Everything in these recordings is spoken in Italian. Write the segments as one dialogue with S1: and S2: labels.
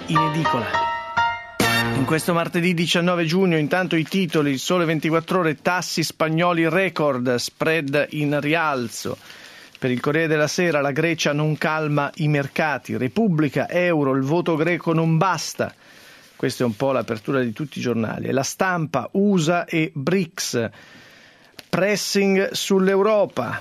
S1: in edicola. In questo martedì 19 giugno, intanto i titoli: Il Sole 24 Ore, tassi spagnoli record, spread in rialzo. Per il Corriere della Sera, la Grecia non calma i mercati. Repubblica, euro, il voto greco non basta. Questa è un po' l'apertura di tutti i giornali. E La Stampa, USA e BRICS, pressing sull'Europa.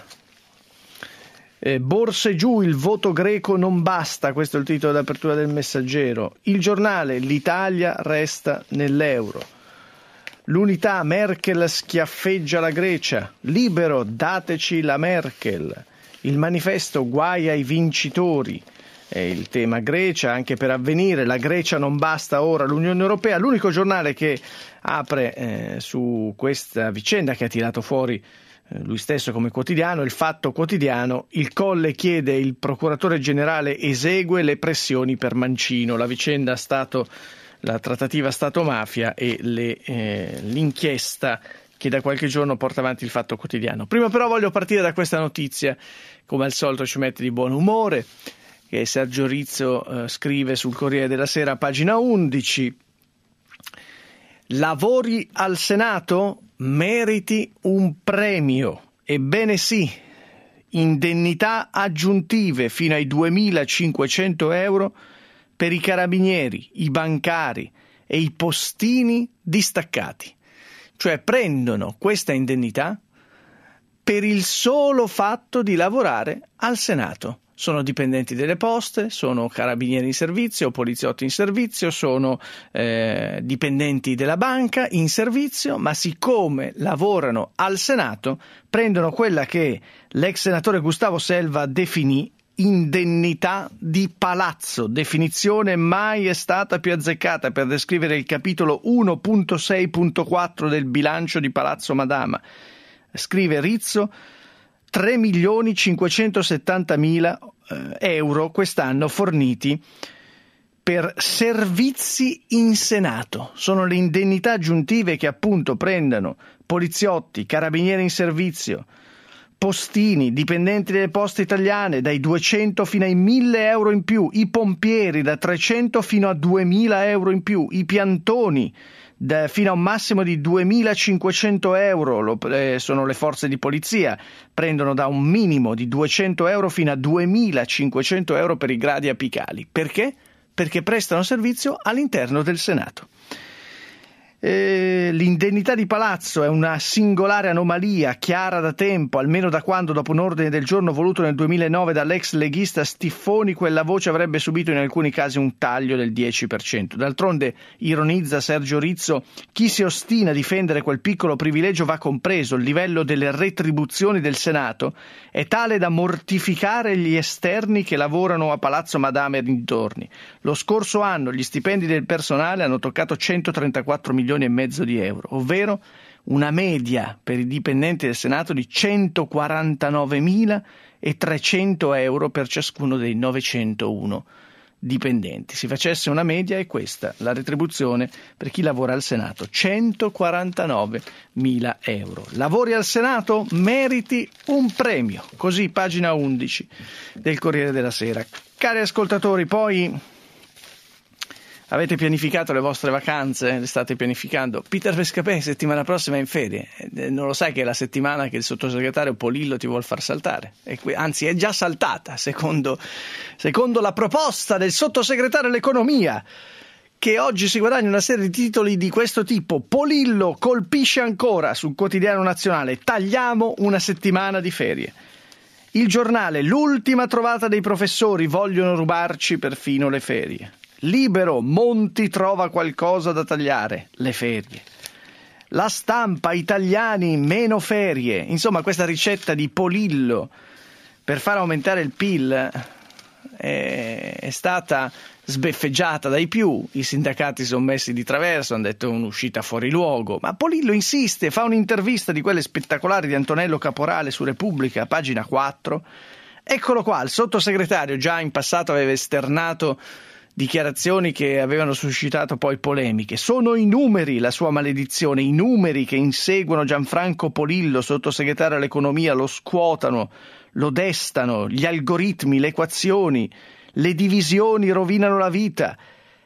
S1: Borse giù, il voto greco non basta, questo è il titolo d'apertura del Messaggero. Il Giornale, l'Italia resta nell'euro. L'Unità, Merkel schiaffeggia la Grecia. Libero, dateci la Merkel. Il Manifesto, guai ai vincitori. È il tema Grecia, anche per Avvenire, la Grecia non basta ora l'Unione Europea. L'unico giornale che apre su questa vicenda, che ha tirato fuori lui stesso come quotidiano, Il Fatto Quotidiano. Il Colle chiede, il procuratore generale esegue le pressioni per Mancino. La vicenda la trattativa Stato-mafia e l'inchiesta che da qualche giorno porta avanti Il Fatto Quotidiano. Prima però voglio partire da questa notizia, come al solito ci mette di buon umore, che Sergio Rizzo scrive sul Corriere della Sera, pagina 11. Lavori al Senato? Meriti un premio. Ebbene sì, indennità aggiuntive fino ai 2.500 euro per i carabinieri, i bancari e i postini distaccati. Cioè prendono questa indennità per il solo fatto di lavorare al Senato. Sono dipendenti delle poste, sono carabinieri in servizio, poliziotti in servizio, sono dipendenti della banca in servizio, ma siccome lavorano al Senato prendono quella che l'ex senatore Gustavo Selva definì indennità di palazzo, definizione mai è stata più azzeccata per descrivere il capitolo 1.6.4 del bilancio di Palazzo Madama. Scrive Rizzo: 3.570.000 euro quest'anno forniti per servizi in Senato. Sono le indennità aggiuntive che appunto prendono poliziotti, carabinieri in servizio, postini, dipendenti delle poste italiane, dai 200 fino ai 1.000 euro in più, i pompieri da 300 fino a 2.000 euro in più, i piantoni fino a un massimo di 2.500 euro, sono le forze di polizia, prendono da un minimo di 200 euro fino a 2.500 euro per i gradi apicali. Perché? Perché prestano servizio all'interno del Senato. L'indennità di palazzo è una singolare anomalia, chiara da tempo, almeno da quando, dopo un ordine del giorno voluto nel 2009 dall'ex leghista Stiffoni, quella voce avrebbe subito in alcuni casi un taglio del 10%. D'altronde, ironizza Sergio Rizzo, chi si ostina a difendere quel piccolo privilegio va compreso. Il livello delle retribuzioni del Senato è tale da mortificare gli esterni che lavorano a Palazzo Madama e dintorni. Lo scorso anno gli stipendi del personale hanno toccato 134 milioni e mezzo di euro, ovvero una media per i dipendenti del Senato di 149.300 euro per ciascuno dei 901 dipendenti. Si facesse una media, è questa la retribuzione per chi lavora al Senato: 149.000 euro. Lavori al Senato? Meriti un premio. Così, pagina 11 del Corriere della Sera. Cari ascoltatori, poi avete pianificato le vostre vacanze? Le state pianificando? Peter Pescapè settimana prossima è in ferie. Non lo sai che è la settimana che il sottosegretario Polillo ti vuol far saltare? Anzi, è già saltata, secondo la proposta del sottosegretario all'economia, che oggi si guadagna una serie di titoli di questo tipo. Polillo colpisce ancora sul Quotidiano Nazionale: tagliamo una settimana di ferie. Il Giornale: l'ultima trovata dei professori, vogliono rubarci perfino le ferie. Libero, Monti trova qualcosa da tagliare: le ferie. La Stampa: italiani meno ferie. Insomma, questa ricetta di Polillo per far aumentare il PIL è stata sbeffeggiata dai più. I sindacati sono messi di traverso, hanno detto un'uscita fuori luogo, ma Polillo insiste, fa un'intervista di quelle spettacolari di Antonello Caporale su Repubblica, pagina 4. Eccolo qua, il sottosegretario già in passato aveva esternato dichiarazioni che avevano suscitato poi polemiche. Sono i numeri la sua maledizione, i numeri che inseguono Gianfranco Polillo, sottosegretario all'economia, lo scuotano, lo destano, gli algoritmi, le equazioni, le divisioni rovinano la vita.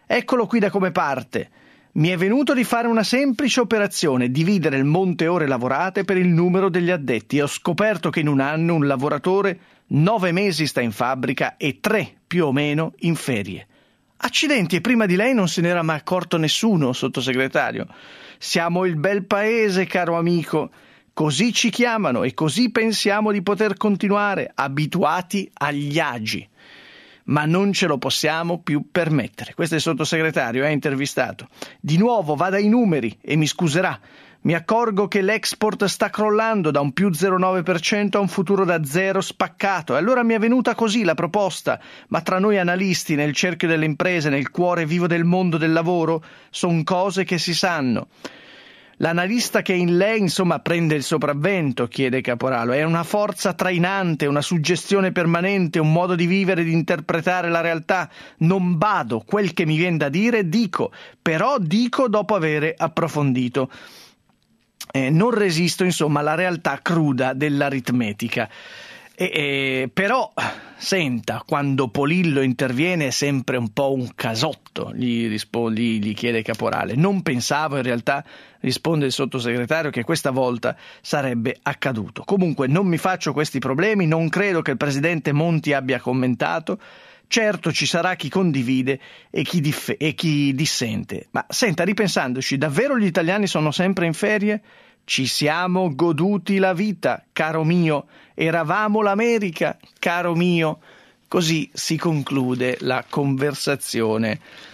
S1: Eccolo qui da come parte. Mi è venuto di fare una semplice operazione, dividere il monte ore lavorate per il numero degli addetti e ho scoperto che in un anno un lavoratore 9 mesi sta in fabbrica e 3 più o meno in ferie. Accidenti, e prima di lei non se n'era mai accorto nessuno, sottosegretario. Siamo il bel paese, caro amico. Così ci chiamano e così pensiamo di poter continuare, abituati agli agi. Ma non ce lo possiamo più permettere. Questo è il sottosegretario, intervistato. Di nuovo vada ai numeri e mi scuserà. Mi accorgo che l'export sta crollando da un più 0,9% a un futuro da zero spaccato. E allora mi è venuta così la proposta. Ma tra noi analisti, nel cerchio delle imprese, nel cuore vivo del mondo del lavoro, son cose che si sanno. L'analista che in lei, insomma, prende il sopravvento, chiede Caporalo. È una forza trainante, una suggestione permanente, un modo di vivere e di interpretare la realtà. Non bado, quel che mi viene da dire, dico, però dico dopo avere approfondito. Non resisto, insomma, alla realtà cruda dell'aritmetica. Però, senta, quando Polillo interviene è sempre un po' un casotto, gli chiede Caporale. Non pensavo, in realtà, risponde il sottosegretario, che questa volta sarebbe accaduto. Comunque non mi faccio questi problemi, non credo che il presidente Monti abbia commentato. Certo ci sarà chi condivide e chi dissente. Ma senta, ripensandoci, davvero gli italiani sono sempre in ferie? Ci siamo goduti la vita, caro mio, eravamo l'America, caro mio. Così si conclude la conversazione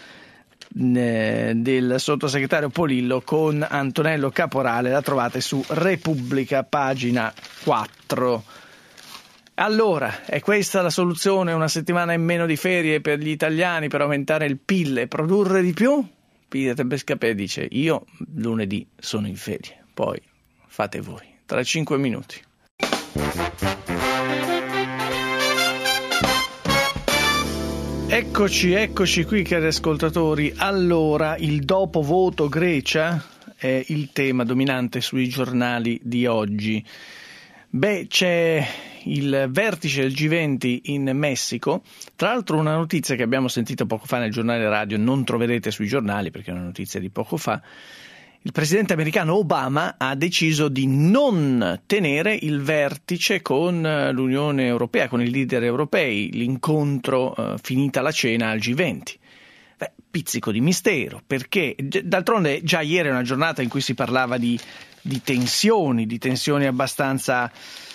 S1: del sottosegretario Polillo con Antonello Caporale. La trovate su Repubblica, pagina 4. Allora, è questa la soluzione? Una settimana in meno di ferie per gli italiani per aumentare il PIL e produrre di più? Pidete Bescapè dice: io lunedì sono in ferie. Poi fate voi. Tra 5 minuti. Eccoci qui, cari ascoltatori. Allora, il dopovoto Grecia è il tema dominante sui giornali di oggi. C'è il vertice del G20 in Messico. Tra l'altro una notizia che abbiamo sentito poco fa nel giornale radio, non troverete sui giornali perché è una notizia di poco fa. Il presidente americano Obama ha deciso di non tenere il vertice con l'Unione Europea, con i leader europei, l'incontro finita la cena al G20. Pizzico di mistero, perché d'altronde già ieri è una giornata in cui si parlava di tensioni abbastanza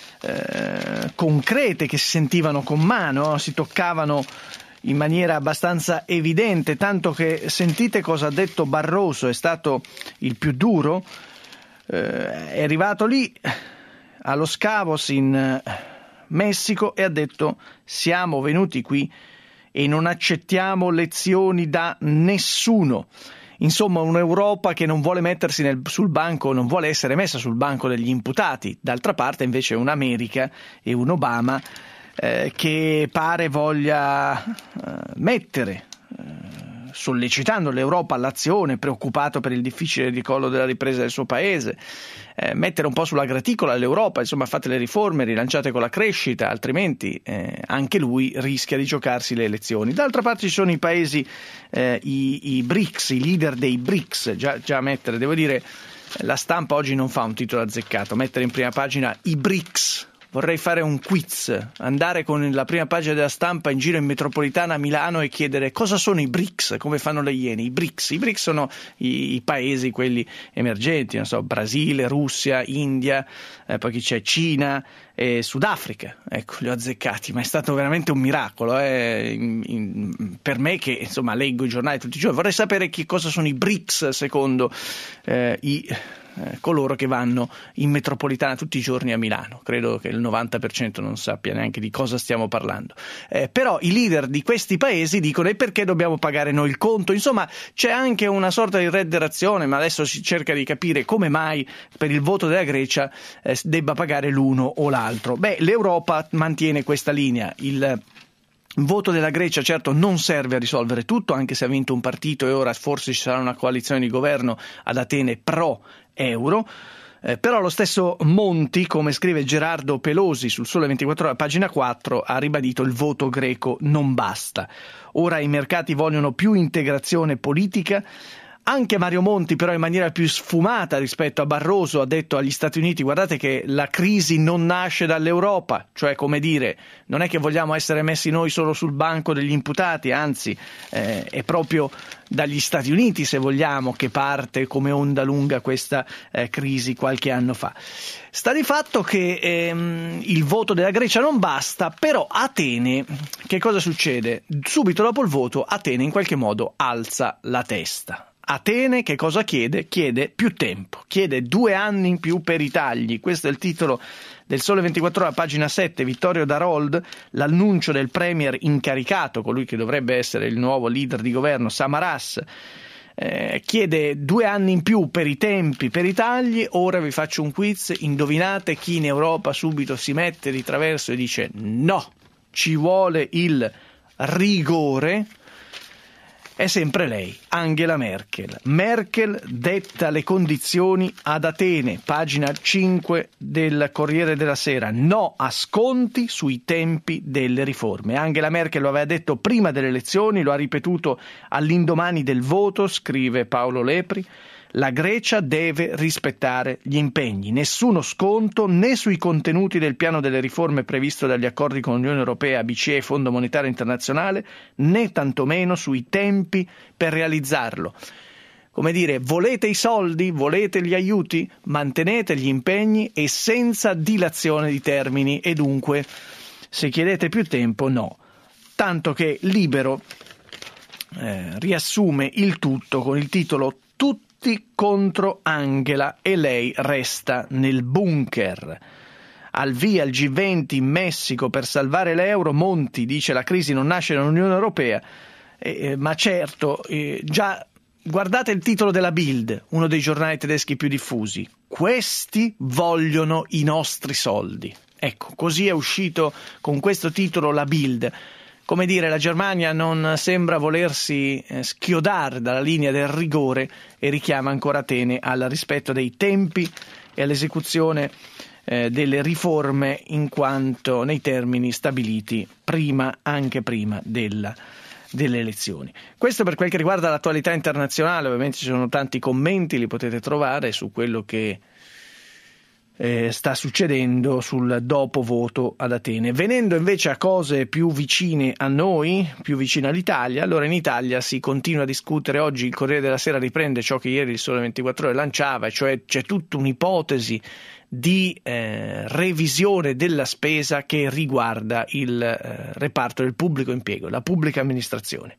S1: concrete che si sentivano con mano, si toccavano in maniera abbastanza evidente, tanto che sentite cosa ha detto Barroso, è stato il più duro, è arrivato lì a Los Cabos in Messico e ha detto: siamo venuti qui e non accettiamo lezioni da nessuno. Insomma, un'Europa che non vuole mettersi sul banco, non vuole essere messa sul banco degli imputati. D'altra parte invece un'America e un Obama che pare voglia mettere, sollecitando l'Europa all'azione, preoccupato per il difficile decollo della ripresa del suo paese, mettere un po' sulla graticola l'Europa, insomma fate le riforme, rilanciate con la crescita, altrimenti anche lui rischia di giocarsi le elezioni. D'altra parte ci sono i paesi, i BRICS, i leader dei BRICS, già mettere, devo dire, la stampa oggi non fa un titolo azzeccato, mettere in prima pagina i BRICS. Vorrei fare un quiz, andare con la prima pagina della stampa in giro in metropolitana a Milano e chiedere cosa sono i BRICS, come fanno le Iene. I BRICS sono i paesi, quelli emergenti, non so, Brasile, Russia, India, poi chi c'è, Cina e Sudafrica. Ecco, li ho azzeccati, ma è stato veramente un miracolo per me che insomma leggo i giornali tutti i giorni. Vorrei sapere che cosa sono i BRICS secondo coloro che vanno in metropolitana tutti i giorni a Milano. Credo che il 90% non sappia neanche di cosa stiamo parlando, però i leader di questi paesi dicono: e perché dobbiamo pagare noi il conto? Insomma, c'è anche una sorta di redderazione, ma adesso si cerca di capire come mai per il voto della Grecia debba pagare l'uno o l'altro. L'Europa mantiene questa linea. Il voto della Grecia certo non serve a risolvere tutto, anche se ha vinto un partito e ora forse ci sarà una coalizione di governo ad Atene pro euro. Però lo stesso Monti, come scrive Gerardo Pelosi sul Sole 24 Ore, pagina 4, ha ribadito: il voto greco non basta. Ora i mercati vogliono più integrazione politica. Anche Mario Monti, però in maniera più sfumata rispetto a Barroso, ha detto agli Stati Uniti: guardate che la crisi non nasce dall'Europa, cioè, come dire, non è che vogliamo essere messi noi solo sul banco degli imputati, anzi è proprio dagli Stati Uniti, se vogliamo, che parte come onda lunga questa crisi qualche anno fa. Sta di fatto che il voto della Grecia non basta, però Atene, che cosa succede? Subito dopo il voto Atene in qualche modo alza la testa. Atene che cosa chiede? Chiede più tempo, chiede 2 anni in più per i tagli. Questo è il titolo del Sole 24 Ore, pagina 7, Vittorio Darold, l'annuncio del premier incaricato, colui che dovrebbe essere il nuovo leader di governo, Samaras, chiede 2 anni in più per i tempi, per i tagli. Ora vi faccio un quiz, indovinate chi in Europa subito si mette di traverso e dice no, ci vuole il rigore. È sempre lei, Angela Merkel. Merkel detta le condizioni ad Atene, pagina 5 del Corriere della Sera. No a sconti sui tempi delle riforme. Angela Merkel lo aveva detto prima delle elezioni, lo ha ripetuto all'indomani del voto, scrive Paolo Lepri. La Grecia deve rispettare gli impegni, nessuno sconto né sui contenuti del piano delle riforme previsto dagli accordi con l'Unione Europea, BCE e Fondo Monetario Internazionale, né tantomeno sui tempi per realizzarlo. Come dire, volete i soldi, volete gli aiuti, mantenete gli impegni e senza dilazione di termini, e dunque se chiedete più tempo no. Tanto che Libero riassume il tutto con il titolo "Tutti contro Angela e lei resta nel bunker". Al via il G20 in Messico per salvare l'euro. Monti dice: la crisi non nasce dall'Unione Europea, ma certo, già guardate il titolo della Bild, uno dei giornali tedeschi più diffusi: questi vogliono i nostri soldi. Ecco, così è uscito con questo titolo la Bild. Come dire, la Germania non sembra volersi schiodare dalla linea del rigore e richiama ancora Atene al rispetto dei tempi e all'esecuzione delle riforme in quanto nei termini stabiliti anche prima delle elezioni. Questo per quel che riguarda l'attualità internazionale. Ovviamente ci sono tanti commenti, li potete trovare su quello che sta succedendo sul dopo voto ad Atene. Venendo invece a cose più vicine a noi, più vicine all'Italia, allora in Italia si continua a discutere. Oggi il Corriere della Sera riprende ciò che ieri il Sole 24 Ore lanciava, cioè c'è tutta un'ipotesi di revisione della spesa che riguarda il reparto del pubblico impiego, la pubblica amministrazione.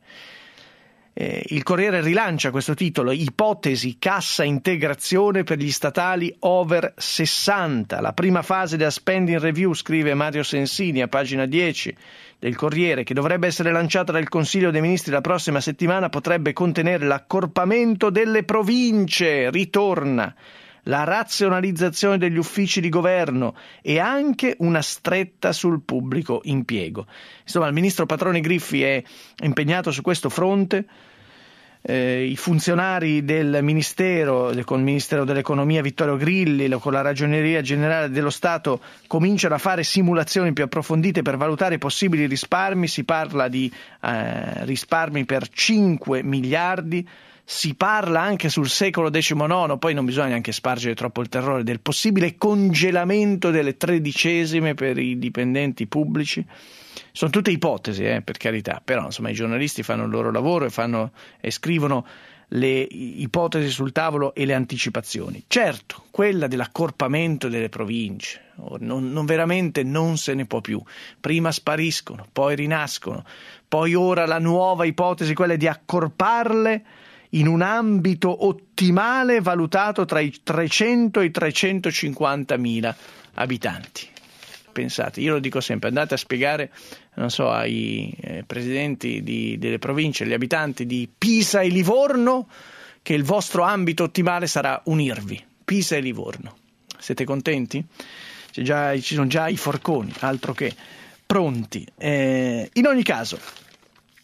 S1: Il Corriere rilancia questo titolo: ipotesi cassa integrazione per gli statali over 60. La prima fase della spending review, scrive Mario Sensini a pagina 10 del Corriere, che dovrebbe essere lanciata dal Consiglio dei Ministri la prossima settimana, potrebbe contenere l'accorpamento delle province, ritorna la razionalizzazione degli uffici di governo e anche una stretta sul pubblico impiego. Insomma, il ministro Patroni Griffi è impegnato su questo fronte. I funzionari del Ministero, con il Ministero dell'Economia Vittorio Grilli, con la Ragioneria Generale dello Stato, cominciano a fare simulazioni più approfondite per valutare i possibili risparmi. Si parla di risparmi per 5 miliardi. Si parla anche sul secolo XIX, poi non bisogna neanche spargere troppo il terrore, del possibile congelamento delle 13esime per i dipendenti pubblici. Sono tutte ipotesi, per carità, però insomma i giornalisti fanno il loro lavoro e scrivono le ipotesi sul tavolo e le anticipazioni. Certo, quella dell'accorpamento delle province, non veramente non se ne può più. Prima spariscono, poi rinascono, poi ora la nuova ipotesi, quella di accorparle in un ambito ottimale valutato tra i 300 e i 350 mila abitanti. Pensate, io lo dico sempre, andate a spiegare, non so, ai presidenti delle province, agli abitanti di Pisa e Livorno, che il vostro ambito ottimale sarà unirvi. Pisa e Livorno. Siete contenti? Ci sono già i forconi, altro che pronti. In ogni caso,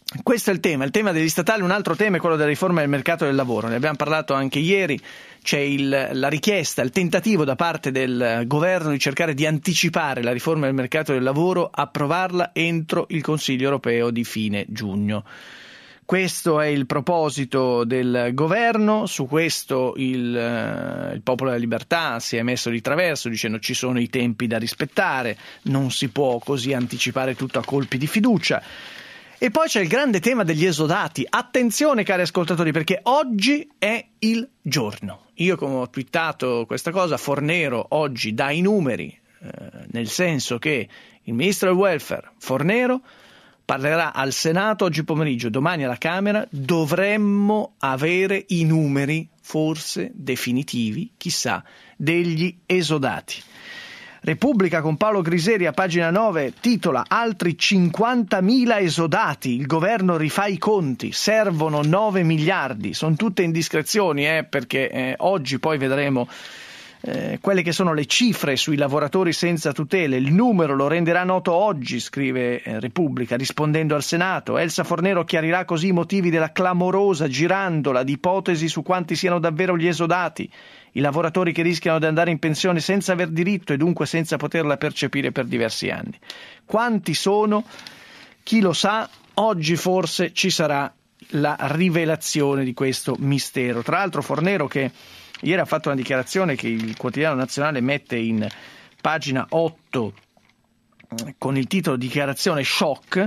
S1: Questo è il tema degli statali. Un altro tema è quello della riforma del mercato del lavoro, ne abbiamo parlato anche ieri. C'è la richiesta, il tentativo da parte del governo di cercare di anticipare la riforma del mercato del lavoro, approvarla entro il Consiglio europeo di fine giugno. Questo è il proposito del governo. Su questo il Popolo della Libertà si è messo di traverso dicendo ci sono i tempi da rispettare, non si può così anticipare tutto a colpi di fiducia. E poi c'è il grande tema degli esodati. Attenzione cari ascoltatori, perché oggi è il giorno. Io, come ho twittato questa cosa, Fornero oggi dà i numeri, nel senso che il ministro del welfare Fornero parlerà al Senato oggi pomeriggio, domani alla Camera. Dovremmo avere i numeri, forse definitivi, chissà, degli esodati. Repubblica con Paolo Griseri a pagina 9 titola altri 50.000 esodati, il governo rifà i conti, servono 9 miliardi, sono tutte indiscrezioni perché oggi poi vedremo quelle che sono le cifre sui lavoratori senza tutele. Il numero lo renderà noto oggi, scrive Repubblica, rispondendo al Senato. Elsa Fornero chiarirà così i motivi della clamorosa girandola di ipotesi su quanti siano davvero gli esodati, i lavoratori che rischiano di andare in pensione senza aver diritto e dunque senza poterla percepire per diversi anni. Quanti sono? Chi lo sa? Oggi forse ci sarà la rivelazione di questo mistero. Tra l'altro Fornero, che ieri ha fatto una dichiarazione che il Quotidiano Nazionale mette in pagina 8 con il titolo Dichiarazione shock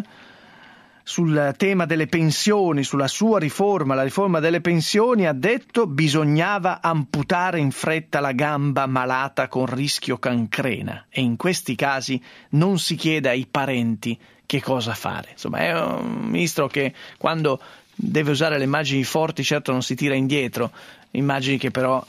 S1: sul tema delle pensioni, sulla sua riforma, la riforma delle pensioni, ha detto bisognava amputare in fretta la gamba malata con rischio cancrena e in questi casi non si chiede ai parenti che cosa fare. Insomma, è un ministro che quando deve usare le immagini forti certo non si tira indietro, immagini che però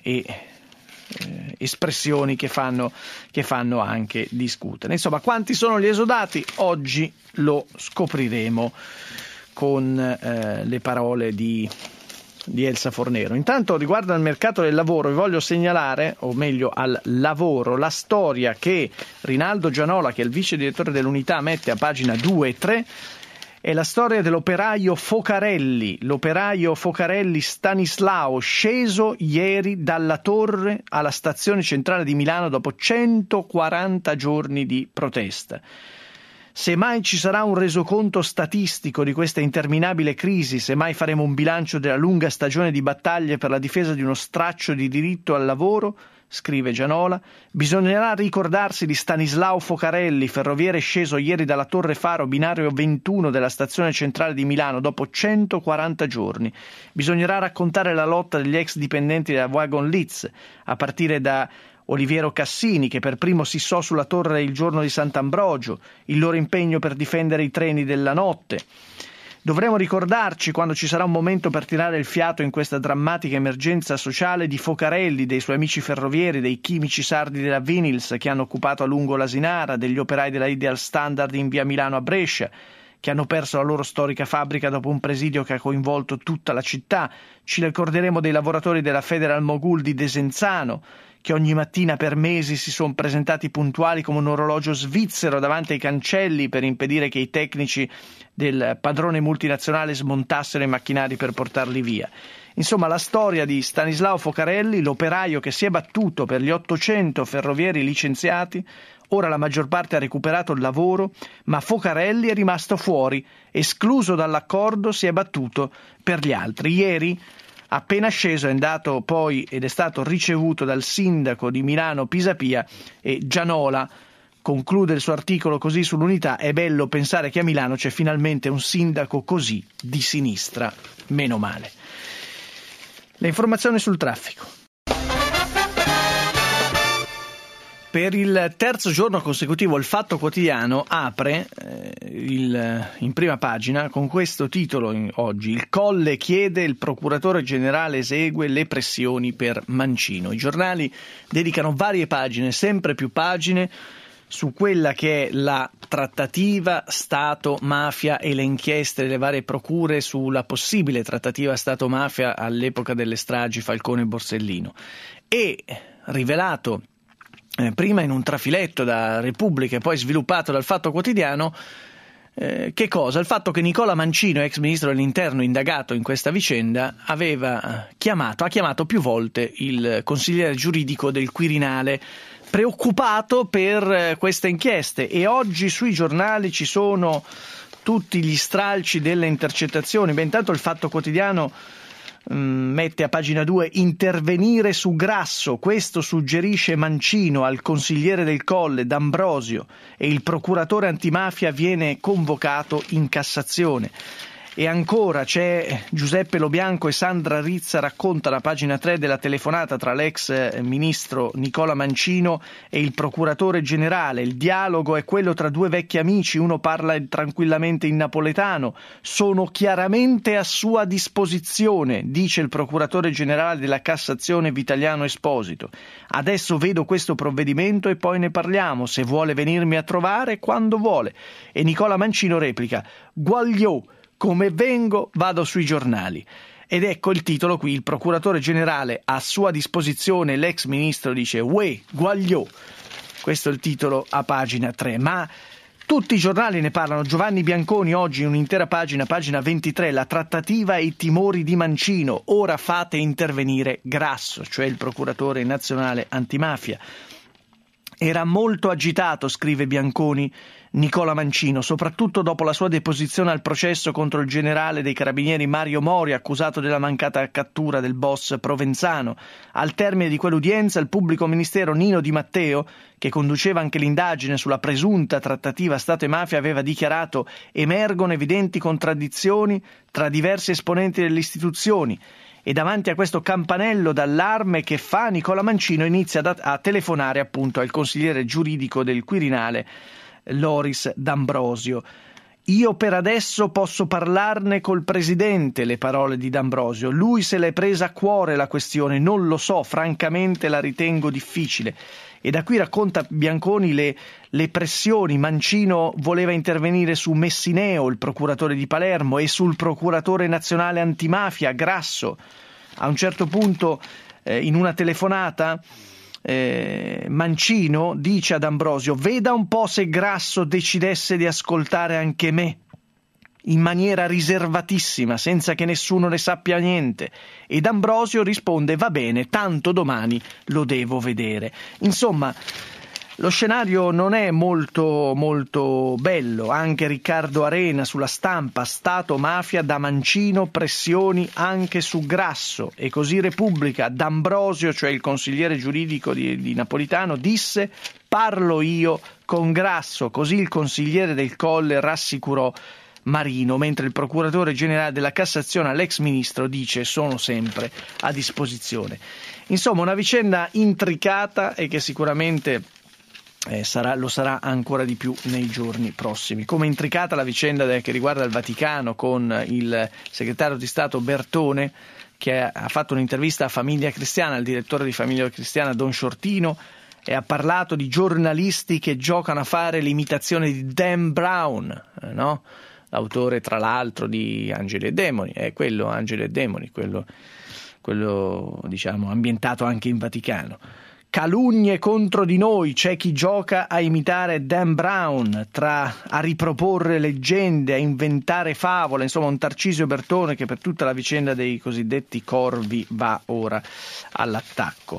S1: espressioni che fanno anche discutere. Insomma, quanti sono gli esodati? Oggi lo scopriremo con le parole di Elsa Fornero. Intanto, riguardo al mercato del lavoro, vi voglio segnalare, o meglio al lavoro, la storia che Rinaldo Gianola, che è il vice direttore dell'Unità, mette a pagina 2 e 3. È la storia dell'operaio Focarelli Stanislao, sceso ieri dalla torre alla stazione centrale di Milano dopo 140 giorni di protesta. Se mai ci sarà un resoconto statistico di questa interminabile crisi, se mai faremo un bilancio della lunga stagione di battaglie per la difesa di uno straccio di diritto al lavoro, scrive Gianola, bisognerà ricordarsi di Stanislao Focarelli, ferroviere sceso ieri dalla Torre Faro, binario 21 della stazione centrale di Milano, dopo 140 giorni. Bisognerà raccontare la lotta degli ex dipendenti della Wagon Leeds, a partire da Oliviero Cassini, che per primo si issò sulla torre il giorno di Sant'Ambrogio, il loro impegno per difendere i treni della notte. Dovremo ricordarci, quando ci sarà un momento per tirare il fiato in questa drammatica emergenza sociale, di Focarelli, dei suoi amici ferrovieri, dei chimici sardi della Vinyls che hanno occupato a lungo l'Asinara, degli operai della Ideal Standard in via Milano a Brescia, che hanno perso la loro storica fabbrica dopo un presidio che ha coinvolto tutta la città. Ci ricorderemo dei lavoratori della Federal Mogul di Desenzano, che ogni mattina per mesi si sono presentati puntuali come un orologio svizzero davanti ai cancelli per impedire che i tecnici del padrone multinazionale smontassero i macchinari per portarli via. Insomma, la storia di Stanislao Focarelli, l'operaio che si è battuto per gli 800 ferrovieri licenziati. Ora la maggior parte ha recuperato il lavoro, ma Focarelli è rimasto fuori, escluso dall'accordo, si è battuto per gli altri. Ieri, appena sceso, è andato poi ed è stato ricevuto dal sindaco di Milano Pisapia, e Gianola conclude il suo articolo così sull'Unità: è bello pensare che a Milano c'è finalmente un sindaco così di sinistra, meno male. Le informazioni sul traffico. Per il terzo giorno consecutivo il Fatto Quotidiano apre in prima pagina con questo titolo oggi: il Colle chiede, il procuratore generale esegue le pressioni per Mancino. I giornali dedicano varie pagine, sempre più pagine, su quella che è la trattativa Stato-mafia e le inchieste delle varie procure sulla possibile trattativa Stato-mafia all'epoca delle stragi Falcone e Borsellino. E rivelato prima in un trafiletto da Repubblica e poi sviluppato dal Fatto Quotidiano, Che cosa? Il fatto che Nicola Mancino, ex ministro dell'Interno indagato in questa vicenda, ha chiamato più volte il consigliere giuridico del Quirinale, preoccupato per queste inchieste, e oggi sui giornali ci sono tutti gli stralci delle intercettazioni. Intanto il Fatto Quotidiano mette a pagina 2: intervenire su Grasso, questo suggerisce Mancino al consigliere del Colle D'Ambrosio, e il procuratore antimafia viene convocato in Cassazione. E ancora c'è Giuseppe Lobianco e Sandra Rizza raccontano a pagina 3 della telefonata tra l'ex ministro Nicola Mancino e il procuratore generale. Il dialogo è quello tra due vecchi amici, uno parla tranquillamente in napoletano. Sono chiaramente a sua disposizione, dice il procuratore generale della Cassazione Vitaliano Esposito. Adesso vedo questo provvedimento e poi ne parliamo, se vuole venirmi a trovare, quando vuole. E Nicola Mancino replica: Guagliò, come vengo vado sui giornali. Ed ecco il titolo qui: il procuratore generale a sua disposizione, l'ex ministro dice uè, Guagliò. Questo è il titolo a pagina 3, ma tutti i giornali ne parlano. Giovanni Bianconi oggi un'intera pagina 23, la trattativa e i timori di Mancino, ora fate intervenire Grasso, cioè il procuratore nazionale antimafia. Era molto agitato, scrive Bianconi, Nicola Mancino, soprattutto dopo la sua deposizione al processo contro il generale dei carabinieri Mario Mori, accusato della mancata cattura del boss Provenzano. Al termine di quell'udienza il pubblico ministero Nino Di Matteo, che conduceva anche l'indagine sulla presunta trattativa Stato e mafia, aveva dichiarato: emergono evidenti contraddizioni tra diversi esponenti delle istituzioni. E davanti a questo campanello d'allarme che fa, Nicola Mancino inizia a telefonare appunto al consigliere giuridico del Quirinale, Loris D'Ambrosio. Io per adesso posso parlarne col presidente, le parole di D'Ambrosio. Lui se l'è presa a cuore la questione, non lo so, francamente la ritengo difficile. E da qui racconta Bianconi le pressioni. Mancino voleva intervenire su Messineo, il procuratore di Palermo, e sul procuratore nazionale antimafia, Grasso. A un certo punto, in una telefonata, Mancino dice ad Ambrosio: veda un po' se Grasso decidesse di ascoltare anche me, in maniera riservatissima, senza che nessuno ne sappia niente. Ed Ambrosio risponde: va bene, tanto domani lo devo vedere. Insomma, lo scenario non è molto molto bello. Anche Riccardo Arena sulla Stampa: Stato mafia da Mancino, pressioni anche su Grasso. E così Repubblica: D'Ambrosio, cioè il consigliere giuridico di Napolitano, disse: parlo io con Grasso. Così il consigliere del Colle rassicurò Marino, mentre il procuratore generale della Cassazione all'ex ministro dice: sono sempre a disposizione. Insomma, una vicenda intricata e che sicuramente lo sarà ancora di più nei giorni prossimi. Come intricata la vicenda che riguarda il Vaticano, con il segretario di Stato Bertone, che ha fatto un'intervista a Famiglia Cristiana, al direttore di Famiglia Cristiana Don Shortino, e ha parlato di giornalisti che giocano a fare l'imitazione di Dan Brown, no? L'autore tra l'altro di Angeli e Demoni, è quello Angeli e Demoni, quello diciamo ambientato anche in Vaticano. Calunnie contro di noi, c'è chi gioca a imitare Dan Brown, a riproporre leggende, a inventare favole, insomma un Tarcisio Bertone che per tutta la vicenda dei cosiddetti corvi va ora all'attacco.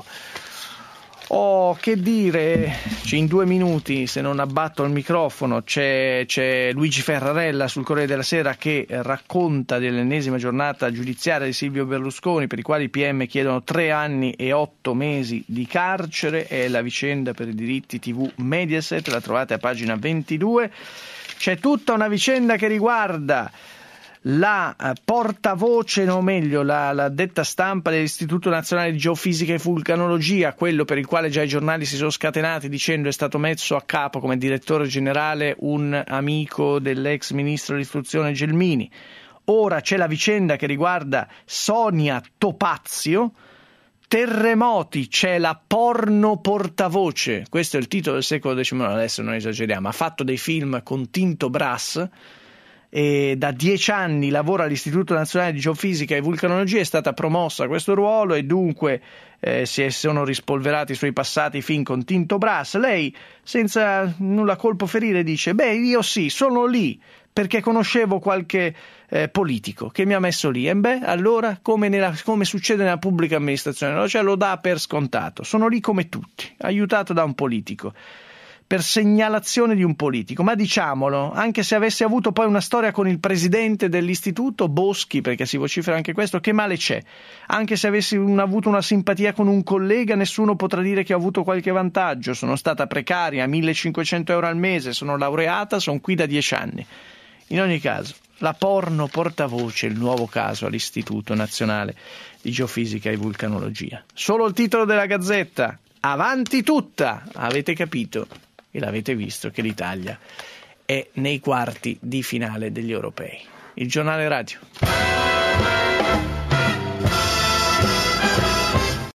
S1: Oh, che dire, in 2 minuti, se non abbatto il microfono, c'è Luigi Ferrarella sul Corriere della Sera che racconta dell'ennesima giornata giudiziaria di Silvio Berlusconi, per i quali i PM chiedono 3 anni e 8 mesi di carcere. È la vicenda per i diritti TV Mediaset, la trovate a pagina 22. C'è tutta una vicenda che riguarda la portavoce, no meglio, la detta stampa dell'Istituto Nazionale di Geofisica e Vulcanologia, quello per il quale già i giornali si sono scatenati dicendo è stato messo a capo come direttore generale un amico dell'ex ministro dell'istruzione Gelmini. Ora c'è la vicenda che riguarda Sonia Topazio. Terremoti, c'è la porno portavoce, questo è il titolo del secolo XIX, adesso non esageriamo, ha fatto dei film con Tinto Brass. e da 10 anni lavora all'Istituto Nazionale di Geofisica e Vulcanologia, è stata promossa a questo ruolo e dunque sono rispolverati i suoi passati fin con Tinto Brass. Lei, senza nulla colpo ferire, dice: beh, io sì, sono lì perché conoscevo qualche politico che mi ha messo lì. E beh, allora, come succede nella pubblica amministrazione, cioè lo dà per scontato. Sono lì come tutti, aiutato da un politico, per segnalazione di un politico. Ma diciamolo, anche se avessi avuto poi una storia con il presidente dell'istituto, Boschi, perché si vocifera anche questo, che male c'è? Anche se avessi avuto una simpatia con un collega, nessuno potrà dire che ho avuto qualche vantaggio. Sono stata precaria, 1.500 euro al mese, sono laureata, sono qui da 10 anni. In ogni caso, la porno portavoce, il nuovo caso all'Istituto Nazionale di Geofisica e Vulcanologia. Solo il titolo della Gazzetta: avanti tutta! Avete capito e l'avete visto che l'Italia è nei quarti di finale degli europei. Il giornale radio.